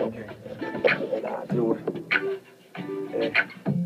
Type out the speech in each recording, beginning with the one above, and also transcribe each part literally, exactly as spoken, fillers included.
오케이. 하나, 둘. 네.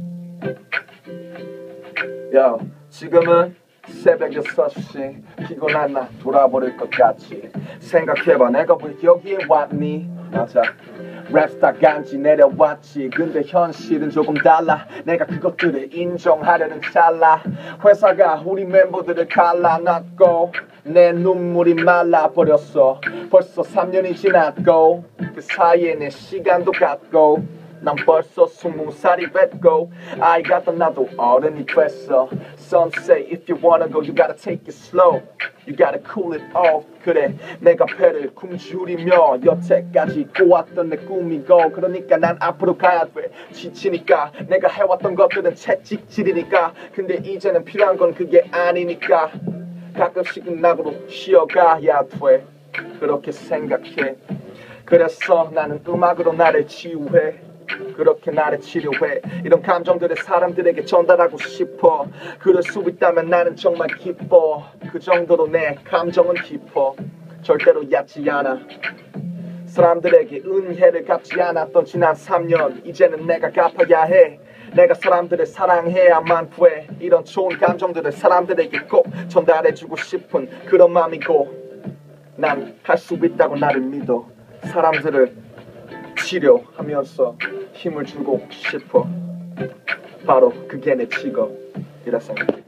야, 지금은 새벽 여섯 시. 피곤한 나 돌아버릴 것 같지. 생각해봐, 내가 왜 여기에 왔니? 맞아, 랩스타 간지 내려왔지. 근데 현실은 조금 달라. 내가 그것들을 인정하려는 찰나 회사가 우리 멤버들을 갈라놨고 내 눈물이 말라버렸어. 벌써 삼 년이 지났고 그 사이에 내 시간도 갔고 난 벌써 스무 살이 됐고 아이가 떠나도 어른이 됐어. Some say if you wanna go you gotta take it slow. You gotta cool it off. 그래, 내가 배를 굶주리며 여태까지 꼬았던 내 꿈이고 그러니까 난 앞으로 가야 돼. 지치니까 내가 해왔던 것들은 채찍질이니까. 근데 이제는 필요한 건 그게 아니니까 가끔씩은 낙으로 쉬어가야 돼. 그렇게 생각해. 그래서 나는 음악으로 나를 치유해. 그렇게 나를 치료해. 이런 감정들을 사람들에게 전달하고 싶어. 그럴 수 있다면 나는 정말 기뻐. 그 정도로 내 감정은 깊어. 절대로 얕지 않아. 사람들에게 은혜를 갚지 않았던 지난 삼 년 이제는 내가 갚아야 해. 내가 사람들을 사랑해야만 돼. 이런 좋은 감정들을 사람들에게 꼭 전달해주고 싶은 그런 맘이고 난 할 수 있다고 나를 믿어. 사람들을 치료하면서 힘을 주고 싶어. 바로 그게 내 직업이라 생각해.